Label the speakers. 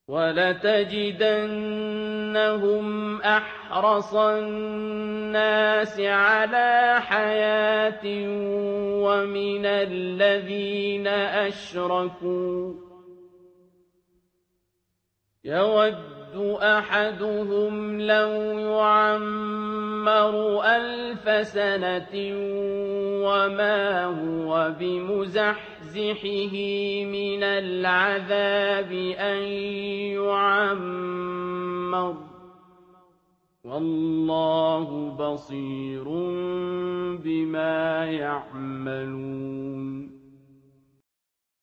Speaker 1: وَلَتَجِدَنَّهُمْ أَحْرَصَ النَّاسِ عَلَىٰ حَيَاةٍ وَمِنَ الَّذِينَ أَشْرَكُوا ۚ يَوَدُّ أَحَدُهُمْ لَوْ يُعَمَّرُ 1000 سَنَةٍ وَمَا هُوَ بِمُزَحْزِحِهِ مِنَ الْعَذَابِ أَن يُعَمَّرَ ۗ وَاللَّهُ بَصِيرٌ بِمَا يَعْمَلُونَ